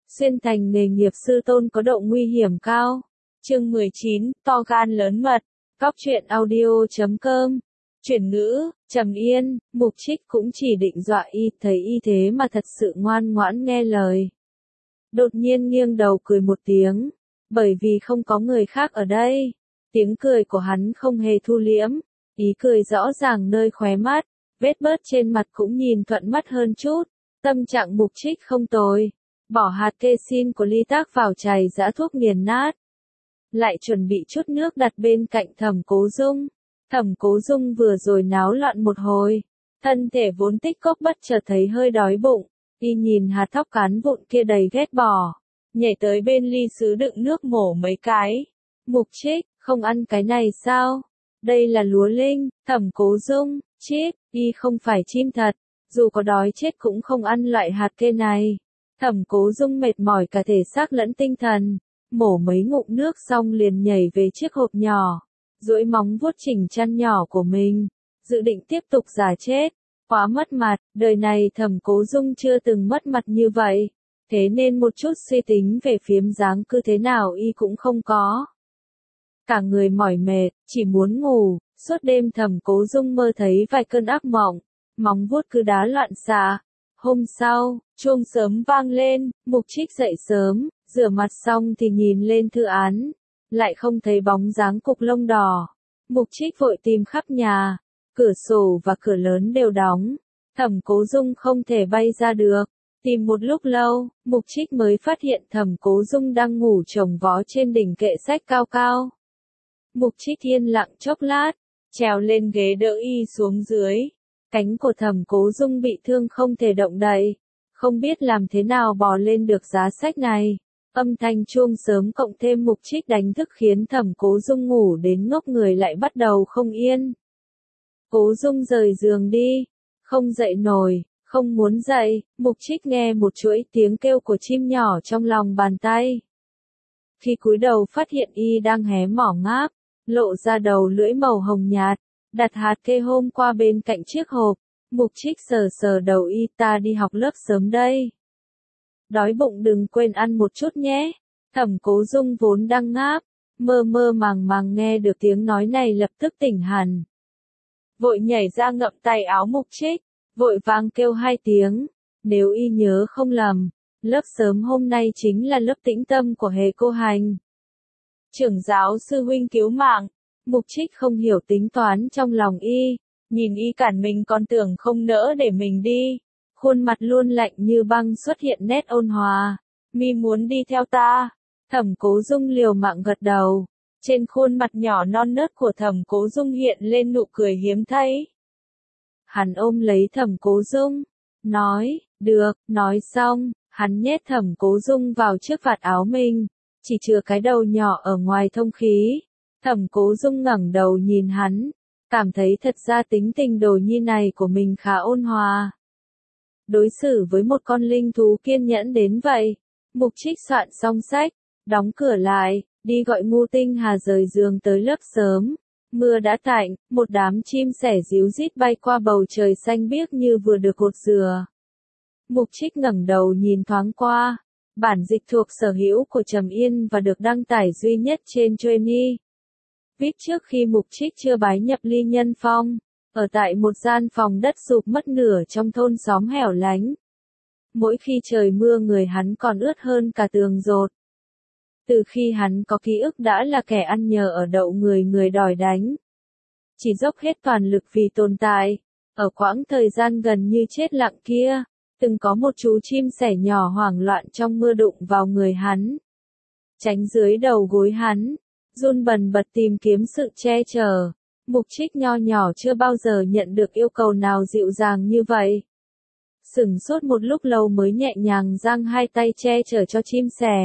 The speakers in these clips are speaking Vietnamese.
xuyên thành nghề nghiệp sư tôn có độ nguy hiểm cao. Chương 19, to gan lớn mật. Góc truyện audio.com. Chuyển ngữ, Trầm Yên, Mục Trích cũng chỉ định dọa y, thấy y thế mà thật sự ngoan ngoãn nghe lời. Đột nhiên nghiêng đầu cười một tiếng, bởi vì không có người khác ở đây. Tiếng cười của hắn không hề thu liễm, ý cười rõ ràng nơi khóe mắt, vết bớt trên mặt cũng nhìn thuận mắt hơn chút. Tâm trạng Mục Trích không tồi, bỏ hạt kê xin của ly tác vào chày giã thuốc nghiền nát. Lại chuẩn bị chút nước đặt bên cạnh Thẩm Cố Dung. Thẩm Cố Dung vừa rồi náo loạn một hồi, thân thể vốn tích cốc bất chợt thấy hơi đói bụng, y nhìn hạt thóc cán vụn kia đầy ghét bỏ, nhảy tới bên ly sứ đựng nước mổ mấy cái. Mục Trích, không ăn cái này sao? Đây là lúa linh. Thẩm Cố Dung, chít, y không phải chim thật, dù có đói chết cũng không ăn loại hạt kê này. Thẩm Cố Dung mệt mỏi cả thể xác lẫn tinh thần, mổ mấy ngụm nước xong liền nhảy về chiếc hộp nhỏ, duỗi móng vuốt chỉnh chăn nhỏ của mình, dự định tiếp tục giả chết. Quá mất mặt, đời này Thẩm Cố Dung chưa từng mất mặt như vậy, thế nên một chút suy tính về phiếm dáng cứ thế nào y cũng không có. Cả người mỏi mệt, chỉ muốn ngủ, suốt đêm Thẩm Cố Dung mơ thấy vài cơn ác mộng, móng vuốt cứ đá loạn xạ. Hôm sau, chuông sớm vang lên, Mục Trích dậy sớm, rửa mặt xong thì nhìn lên thư án, lại không thấy bóng dáng cục lông đỏ. Mục Trích vội tìm khắp nhà, cửa sổ và cửa lớn đều đóng, Thẩm Cố Dung không thể bay ra được. Tìm một lúc lâu, Mục Trích mới phát hiện Thẩm Cố Dung đang ngủ chồng vó trên đỉnh kệ sách cao cao. Mục Trích yên lặng chốc lát, trèo lên ghế đỡ y xuống dưới. Cánh của Thẩm Cố Dung bị thương không thể động đậy, không biết làm thế nào bò lên được giá sách này. Âm thanh chuông sớm cộng thêm Mục Trích đánh thức khiến Thẩm Cố Dung ngủ đến ngốc người lại bắt đầu không yên. Cố Dung rời giường đi, không dậy nổi, không muốn dậy. Mục Trích nghe một chuỗi tiếng kêu của chim nhỏ trong lòng bàn tay. Khi cúi đầu phát hiện y đang hé mỏ ngáp, lộ ra đầu lưỡi màu hồng nhạt, đặt hạt kê hôm qua bên cạnh chiếc hộp. Mục Trích sờ sờ đầu y, ta đi học lớp sớm đây. Đói bụng đừng quên ăn một chút nhé. Thẩm Cố Dung vốn đang ngáp, mơ mơ màng màng nghe được tiếng nói này lập tức tỉnh hẳn. Vội nhảy ra ngậm tay áo Mục Trích, vội vàng kêu hai tiếng. Nếu y nhớ không lầm, lớp sớm hôm nay chính là lớp tĩnh tâm của Hề Cô Hành. Trưởng giáo sư huynh cứu mạng. Mục Trích không hiểu tính toán trong lòng y, nhìn y cản mình còn tưởng không nỡ để mình đi. Khuôn mặt luôn lạnh như băng xuất hiện nét ôn hòa. Mi muốn đi theo ta? Thẩm Cố Dung liều mạng gật đầu. Trên khuôn mặt nhỏ non nớt của Thẩm Cố Dung hiện lên nụ cười hiếm thấy. Hắn ôm lấy Thẩm Cố Dung, nói, được. Nói xong, hắn nhét Thẩm Cố Dung vào chiếc vạt áo mình, chỉ chừa cái đầu nhỏ ở ngoài thông khí. Thẩm Cố Dung ngẩng đầu nhìn hắn, cảm thấy thật ra tính tình đồ nhi này của mình khá ôn hòa. Đối xử với một con linh thú kiên nhẫn đến vậy. Mục Trích soạn xong sách, đóng cửa lại, đi gọi Ngu Tinh Hà rời giường tới lớp sớm. Mưa đã tạnh, một đám chim sẻ ríu rít bay qua bầu trời xanh biếc như vừa được cột dừa. Mục Trích ngẩng đầu nhìn thoáng qua, bản dịch thuộc sở hữu của Trầm Yên và được đăng tải duy nhất trên Journey. Viết trước khi Mục Trích chưa bái nhập Ly Nhân Phong, ở tại một gian phòng đất sụp mất nửa trong thôn xóm hẻo lánh. Mỗi khi trời mưa người hắn còn ướt hơn cả tường dột. Từ khi hắn có ký ức đã là kẻ ăn nhờ ở đậu người người đòi đánh. Chỉ dốc hết toàn lực vì tồn tại. Ở quãng thời gian gần như chết lặng kia, từng có một chú chim sẻ nhỏ hoảng loạn trong mưa đụng vào người hắn. Tránh dưới đầu gối hắn, run bần bật tìm kiếm sự che chở. Mục Trích nho nhỏ chưa bao giờ nhận được yêu cầu nào dịu dàng như vậy. Sửng sốt một lúc lâu mới nhẹ nhàng giang hai tay che chở cho chim sẻ.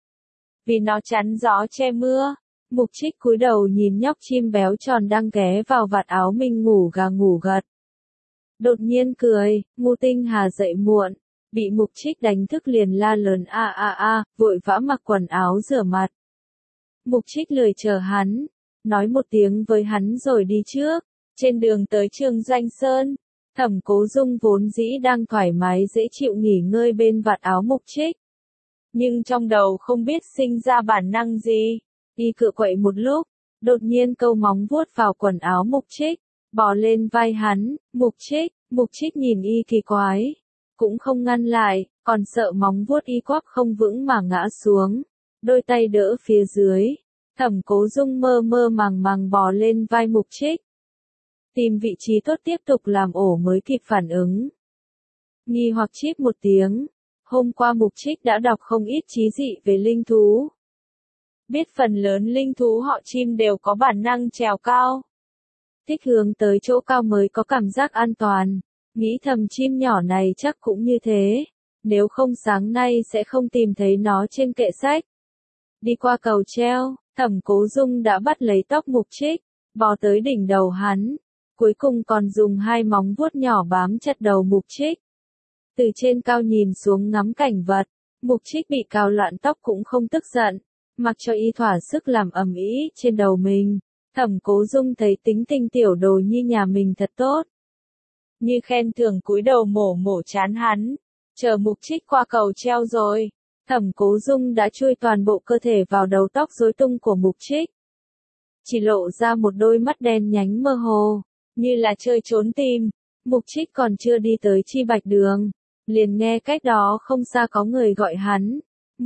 Vì nó chắn gió che mưa, Mục Trích cúi đầu nhìn nhóc chim béo tròn đang ghé vào vạt áo mình ngủ gà ngủ gật. Đột nhiên cười, Ngu Tinh Hà dậy muộn, bị Mục Trích đánh thức liền la lớn vội vã mặc quần áo rửa mặt. Mục Trích lười chờ hắn, nói một tiếng với hắn rồi đi trước. Trên đường tới trường Doanh Sơn, Thẩm Cố Dung vốn dĩ đang thoải mái dễ chịu nghỉ ngơi bên vạt áo Mục Trích. nhưng trong đầu không biết sinh ra bản năng gì. Y cựa quậy một lúc, đột nhiên câu móng vuốt vào quần áo Mục Trích, bò lên vai hắn. Mục Trích nhìn y kỳ quái, cũng không ngăn lại, còn sợ móng vuốt y quắp không vững mà ngã xuống, đôi tay đỡ phía dưới. Thẩm Cố Dung mơ mơ màng màng bò lên vai Mục Trích, tìm vị trí tốt tiếp tục làm ổ mới kịp phản ứng. Nghi hoặc chíp một tiếng, hôm qua Mục Trích đã đọc không ít trí dị về linh thú. Biết phần lớn linh thú họ chim đều có bản năng trèo cao. Thích hướng tới chỗ cao mới có cảm giác an toàn, nghĩ thầm chim nhỏ này chắc cũng như thế, nếu không sáng nay sẽ không tìm thấy nó trên kệ sách. Đi qua cầu treo, Thẩm Cố Dung đã bắt lấy tóc Mục Trích, bò tới đỉnh đầu hắn, cuối cùng còn dùng hai móng vuốt nhỏ bám chặt đầu Mục Trích. Từ trên cao nhìn xuống ngắm cảnh vật, Mục Trích bị cào loạn tóc cũng không tức giận, mặc cho y thỏa sức làm ầm ĩ trên đầu mình. Thẩm Cố Dung thấy tính tình tiểu đồ nhi nhà mình thật tốt, như khen thưởng cúi đầu mổ chán hắn. Chờ Mục Trích qua cầu treo rồi, Thẩm Cố Dung đã chui toàn bộ cơ thể vào đầu tóc rối tung của Mục Trích, chỉ lộ ra một đôi mắt đen nhánh mơ hồ, như là chơi trốn tìm. Mục Trích còn chưa đi tới Chi Bạch Đường, liền nghe cách đó không xa có người gọi hắn.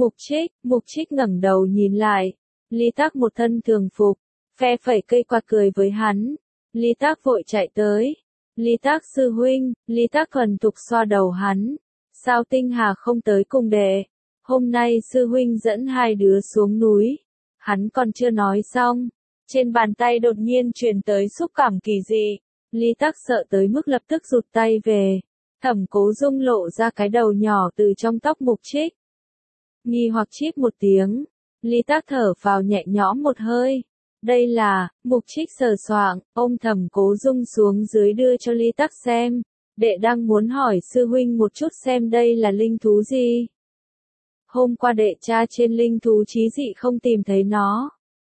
Mục Trích ngẩng đầu nhìn lại, Ly Tắc một thân thường phục, phe phẩy cây quạt cười với hắn. Ly Tắc vội chạy tới. Ly Tắc sư huynh. Ly Tắc thuần thục xoa đầu hắn. Sao Tinh Hà không tới cùng đệ? Hôm nay sư huynh dẫn hai đứa xuống núi. Hắn còn chưa nói xong, trên bàn tay đột nhiên truyền tới xúc cảm kỳ dị. Ly Tắc sợ tới mức lập tức rụt tay về. Thẩm Cố Dung lộ ra cái đầu nhỏ từ trong tóc Mục Trích. Nghi hoặc chíp một tiếng, Ly Tắc thở vào nhẹ nhõm một hơi. Đây là, Mục Trích sờ soạng, ôm Thẩm Cố Dung xuống dưới đưa cho Ly Tắc xem. Đệ đang muốn hỏi sư huynh một chút xem đây là linh thú gì. Hôm qua đệ tra trên linh thú trí dị không tìm thấy nó.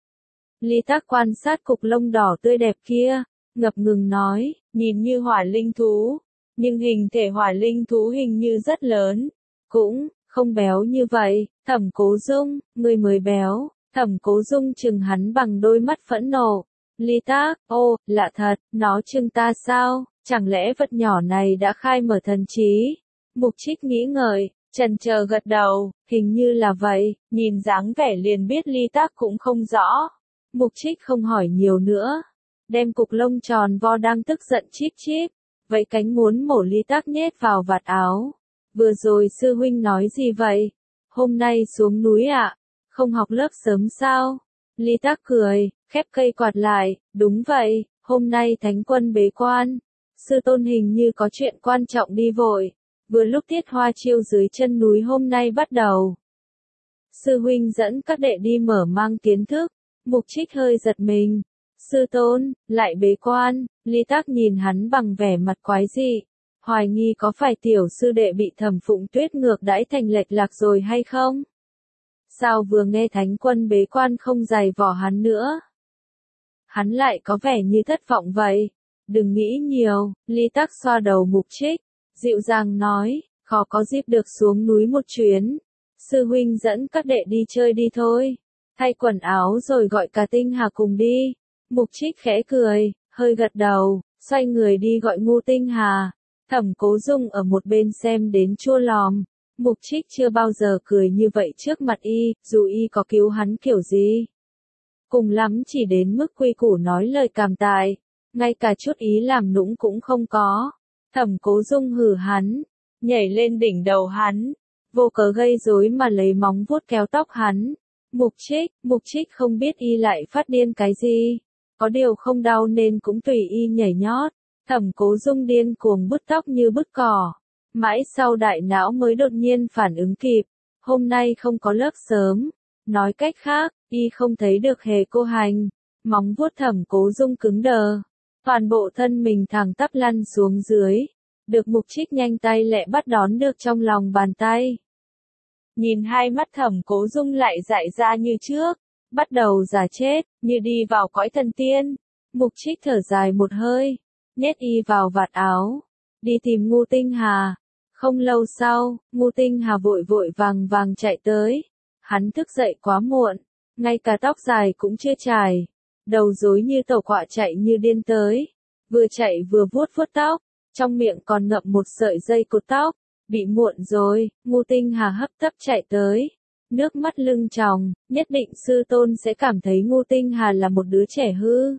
Ly Tắc quan sát cục lông đỏ tươi đẹp kia, ngập ngừng nói, nhìn như hỏa linh thú, nhưng hình thể hỏa linh thú hình như rất lớn, cũng không béo như vậy. Thẩm Cố Dung, người mới béo. Thẩm Cố Dung chừng hắn bằng đôi mắt phẫn nộ. Ly Tắc, ô, lạ thật, nó chừng ta sao, chẳng lẽ vật nhỏ này đã khai mở thần trí? Mục Trích nghĩ ngợi, chần chờ gật đầu, hình như là vậy, nhìn dáng vẻ liền biết Ly Tắc cũng không rõ. Mục Trích không hỏi nhiều nữa, đem cục lông tròn vo đang tức giận chíp chíp, vậy cánh muốn mổ Ly Tắc nhét vào vạt áo. Vừa rồi sư huynh nói gì vậy? Hôm nay xuống núi ạ? Không học lớp sớm sao? Ly Tắc cười, khép cây quạt lại, đúng vậy, hôm nay thánh quân bế quan. Sư tôn hình như có chuyện quan trọng đi vội. Vừa lúc tiết hoa chiêu dưới chân núi hôm nay bắt đầu. Sư huynh dẫn các đệ đi mở mang kiến thức. Mục Trích hơi giật mình. Sư tôn, lại bế quan. Ly Tắc nhìn hắn bằng vẻ mặt quái dị, hoài nghi có phải tiểu sư đệ bị Thẩm Phụng Tuyết ngược đãi thành lệch lạc rồi hay không? Sao vừa nghe thánh quân bế quan không giày vò hắn nữa? Hắn lại có vẻ như thất vọng vậy. Đừng nghĩ nhiều. Ly Tắc xoa đầu Mục Trích, dịu dàng nói, khó có dịp được xuống núi một chuyến. Sư huynh dẫn các đệ đi chơi đi thôi. Thay quần áo rồi gọi cả Tinh Hà cùng đi. Mục Trích khẽ cười, hơi gật đầu, xoay người đi gọi Ngô Tinh Hà. Thẩm Cố Dung ở một bên xem đến chua lòm. Mục Trích chưa bao giờ cười như vậy trước mặt y, dù y có cứu hắn kiểu gì. Cùng lắm chỉ đến mức quy củ nói lời cảm tạ, ngay cả chút ý làm nũng cũng không có. Thẩm Cố Dung hừ hắn, nhảy lên đỉnh đầu hắn, vô cớ gây rối mà lấy móng vuốt kéo tóc hắn. Mục Trích không biết y lại phát điên cái gì, có điều không đau nên cũng tùy y nhảy nhót. Thẩm Cố Dung điên cuồng bứt tóc như bứt cỏ, mãi sau đại não mới đột nhiên phản ứng kịp, hôm nay không có lớp sớm, nói cách khác, y không thấy được hề cô hành. Móng vuốt Thẩm Cố Dung cứng đờ, toàn bộ thân mình thẳng tắp lăn xuống dưới, được Mục Trích nhanh tay lẹ bắt đón được trong lòng bàn tay. Nhìn hai mắt Thẩm Cố Dung lại dại ra như trước, bắt đầu giả chết, như đi vào cõi thần tiên. Mục Trích thở dài một hơi, nhét y vào vạt áo, đi tìm Ngô Tinh Hà. Không lâu sau, Ngô Tinh Hà vội vội vàng vàng chạy tới. Hắn thức dậy quá muộn, ngay cả tóc dài cũng chưa chải. Đầu rối như tàu quạ chạy như điên tới. Vừa chạy vừa vuốt vuốt tóc, trong miệng còn ngậm một sợi dây cột tóc. Bị muộn rồi, Ngô Tinh Hà hấp tấp chạy tới. Nước mắt lưng tròng, nhất định sư tôn sẽ cảm thấy Ngô Tinh Hà là một đứa trẻ hư.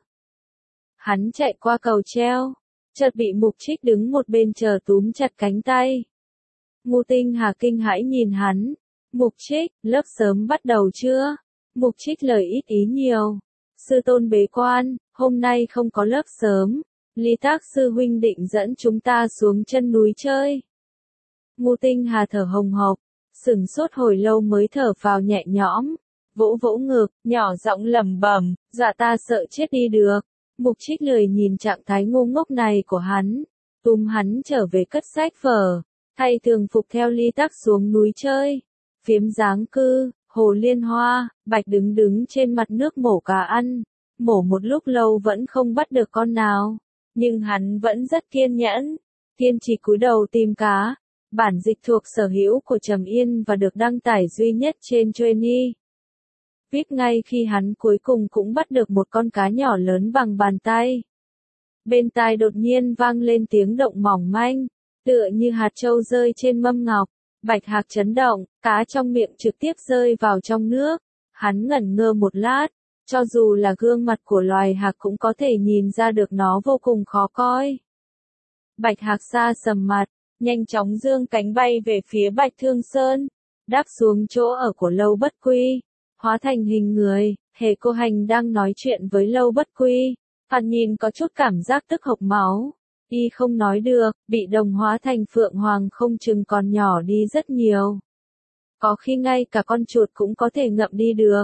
Hắn chạy qua cầu treo, chợt bị Mục Trích đứng một bên chờ túm chặt cánh tay. Ngô Tinh Hà kinh hãi nhìn hắn. Mục Trích, lớp sớm bắt đầu chưa? Mục Trích lời ít ý nhiều. Sư tôn bế quan, hôm nay không có lớp sớm. Lý Tác sư huynh định dẫn chúng ta xuống chân núi chơi. Ngô Tinh Hà thở hồng hộc, sửng sốt hồi lâu mới thở phào nhẹ nhõm. Vỗ vỗ ngực, nhỏ giọng lẩm bẩm, dạ ta sợ chết đi được. Mục Trích lười nhìn trạng thái ngu ngốc này của hắn, túm hắn trở về cất sách vở, thay thường phục theo Lý Tắc xuống núi chơi. Phiếm Giáng Cư, Hồ Liên Hoa, Bạch đứng đứng trên mặt nước mổ cá ăn, mổ một lúc lâu vẫn không bắt được con nào, nhưng hắn vẫn rất kiên nhẫn, kiên trì cúi đầu tìm cá. Bản dịch thuộc sở hữu của Trầm Yên và được đăng tải duy nhất trên Journey. Viết ngay khi hắn cuối cùng cũng bắt được một con cá nhỏ lớn bằng bàn tay. Bên tai đột nhiên vang lên tiếng động mỏng manh, tựa như hạt châu rơi trên mâm ngọc. Bạch Hạc chấn động, cá trong miệng trực tiếp rơi vào trong nước. Hắn ngẩn ngơ một lát, cho dù là gương mặt của loài hạc cũng có thể nhìn ra được nó vô cùng khó coi. Bạch Hạc xa sầm mặt, nhanh chóng giương cánh bay về phía Bạch Thương Sơn, đáp xuống chỗ ở của Lâu Bất Quy, hóa thành hình người. Hề Cô Hành đang nói chuyện với Lâu Bất Quy, hắn nhìn có chút cảm giác tức hộc máu. Y không nói được, bị đồng hóa thành Phượng Hoàng không chừng còn nhỏ đi rất nhiều. Có khi ngay cả con chuột cũng có thể ngậm đi được.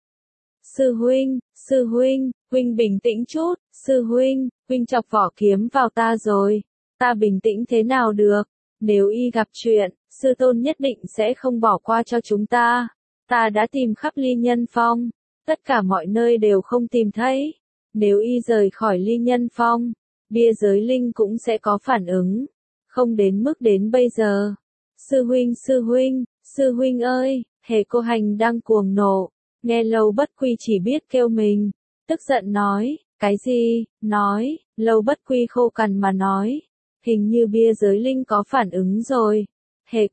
Sư huynh, huynh bình tĩnh chút, sư huynh chọc vỏ kiếm vào ta rồi. Ta bình tĩnh thế nào được, nếu y gặp chuyện, sư tôn nhất định sẽ không bỏ qua cho chúng ta. Ta đã tìm khắp Ly Nhân Phong, tất cả mọi nơi đều không tìm thấy. Nếu y rời khỏi Ly Nhân Phong, bia giới linh cũng sẽ có phản ứng, không đến mức đến bây giờ. Sư huynh ơi, Hề Cô Hành đang cuồng nộ, nghe Lâu Bất Quy chỉ biết kêu mình, tức giận nói, cái gì, nói, Lâu Bất Quy khô cằn mà nói, hình như bia giới linh có phản ứng rồi. Hề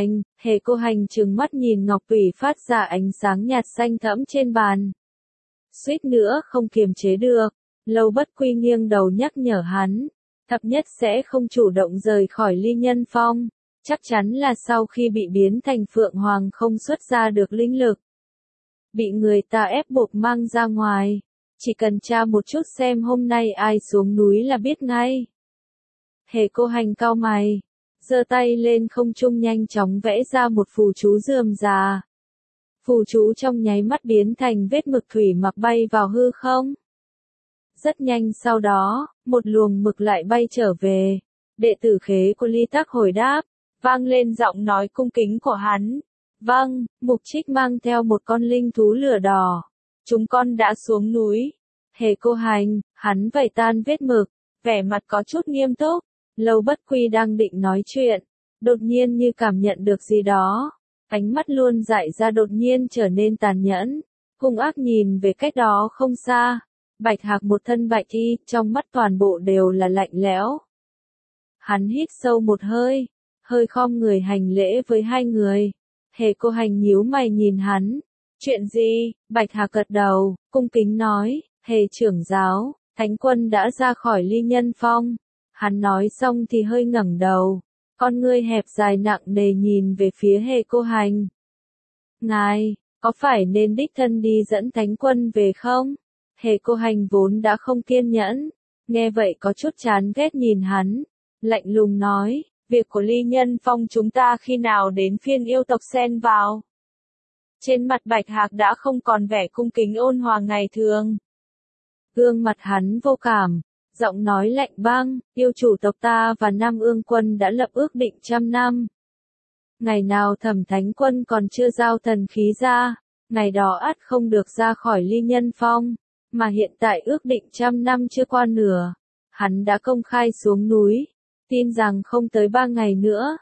Cô Hành trừng mắt nhìn ngọc tủy phát ra ánh sáng nhạt xanh thẫm trên bàn. Suýt nữa không kiềm chế được, Lâu Bất Quy nghiêng đầu nhắc nhở hắn, thập nhất sẽ không chủ động rời khỏi Ly Nhân Phong, chắc chắn là sau khi bị biến thành Phượng Hoàng không xuất ra được linh lực. Bị người ta ép buộc mang ra ngoài, chỉ cần tra một chút xem hôm nay ai xuống núi là biết ngay. Hề Cô Hành cau mày, giơ tay lên không trung nhanh chóng vẽ ra một phù chú rườm rà. Phù chú trong nháy mắt biến thành vết mực thủy mặc bay vào hư không. Rất nhanh sau đó, một luồng mực lại bay trở về. Đệ tử khế của Ly Tắc hồi đáp, vang lên giọng nói cung kính của hắn. Vâng, Mục Trích mang theo một con linh thú lửa đỏ. Chúng con đã xuống núi. Hề Cô Hành, hắn vẩy tan vết mực, vẻ mặt có chút nghiêm túc. Lâu Bất Quy đang định nói chuyện, đột nhiên như cảm nhận được gì đó. Ánh mắt luôn dại ra đột nhiên trở nên tàn nhẫn, hung ác nhìn về cách đó không xa. Bạch Hạc một thân bạch y, trong mắt toàn bộ đều là lạnh lẽo. Hắn hít sâu một hơi, hơi khom người hành lễ với hai người. Hề Cô Hành nhíu mày nhìn hắn. Chuyện gì? Bạch Hạc gật đầu, cung kính nói, Hề trưởng giáo, Thánh Quân đã ra khỏi Ly Nhân Phong. Hắn nói xong thì hơi ngẩng đầu, con ngươi hẹp dài nặng nề nhìn về phía Hề Cô Hành. Ngài, có phải nên đích thân đi dẫn Thánh Quân về không? Hề Cô Hành vốn đã không kiên nhẫn, nghe vậy có chút chán ghét nhìn hắn, lạnh lùng nói, việc của Ly Nhân Phong chúng ta khi nào đến phiên yêu tộc xen vào. Trên mặt Bạch Hạc đã không còn vẻ cung kính ôn hòa ngày thường. Gương mặt hắn vô cảm, giọng nói lạnh băng, yêu chủ tộc ta và Nam Ương Quân đã lập ước định 100 năm. Ngày nào Thẩm Thánh Quân còn chưa giao thần khí ra, ngày đó ắt không được ra khỏi Ly Nhân Phong, mà hiện tại ước định 100 năm chưa qua nửa, hắn đã công khai xuống núi, tin rằng không tới 3 ngày nữa,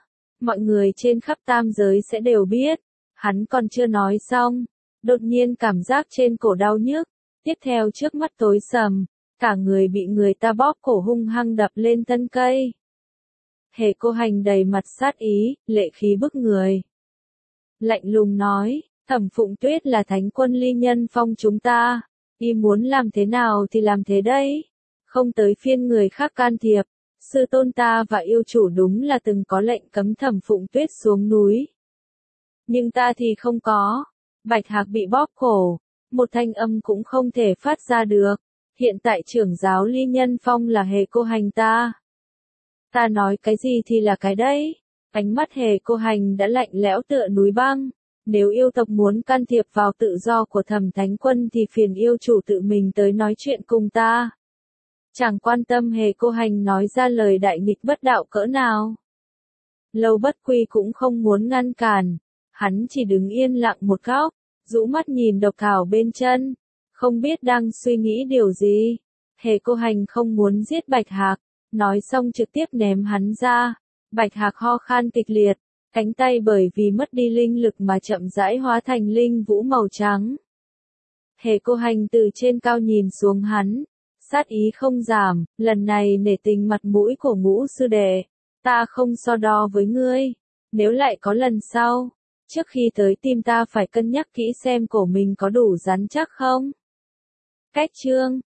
mọi người trên khắp tam giới sẽ đều biết. Hắn còn chưa nói xong, đột nhiên cảm giác trên cổ đau nhức, tiếp theo trước mắt tối sầm, cả người bị người ta bóp cổ hung hăng đập lên thân cây. Hề Cô Hành đầy mặt sát ý, lệ khí bức người. Lạnh lùng nói, Thẩm Phụng Tuyết là thánh quân Ly Nhân Phong chúng ta, y muốn làm thế nào thì làm thế đấy, không tới phiên người khác can thiệp. Sư tôn ta và yêu chủ đúng là từng có lệnh cấm Thẩm Phụng Tuyết xuống núi. Nhưng ta thì không có. Bạch Hạc bị bóp cổ, một thanh âm cũng không thể phát ra được. Hiện tại trưởng giáo Ly Nhân Phong là Hề Cô Hành ta. Ta nói cái gì thì là cái đấy. Ánh mắt Hề Cô Hành đã lạnh lẽo tựa núi băng. Nếu yêu tộc muốn can thiệp vào tự do của Thẩm Thánh Quân thì phiền yêu chủ tự mình tới nói chuyện cùng ta. Chẳng quan tâm Hề Cô Hành nói ra lời đại nghịch bất đạo cỡ nào. Lâu Bất Quy cũng không muốn ngăn cản. Hắn chỉ đứng yên lặng một góc, rũ mắt nhìn độc thảo bên chân, không biết đang suy nghĩ điều gì. Hề Cô Hành không muốn giết Bạch Hạc, nói xong trực tiếp ném hắn ra. Bạch Hạc ho khan kịch liệt, cánh tay bởi vì mất đi linh lực mà chậm rãi hóa thành linh vũ màu trắng. Hề Cô Hành từ trên cao nhìn xuống hắn, sát ý không giảm, lần này nể tình mặt mũi của Ngũ sư đệ, ta không so đo với ngươi, nếu lại có lần sau, trước khi tới tìm ta phải cân nhắc kỹ xem cổ mình có đủ rắn chắc không. Cách chương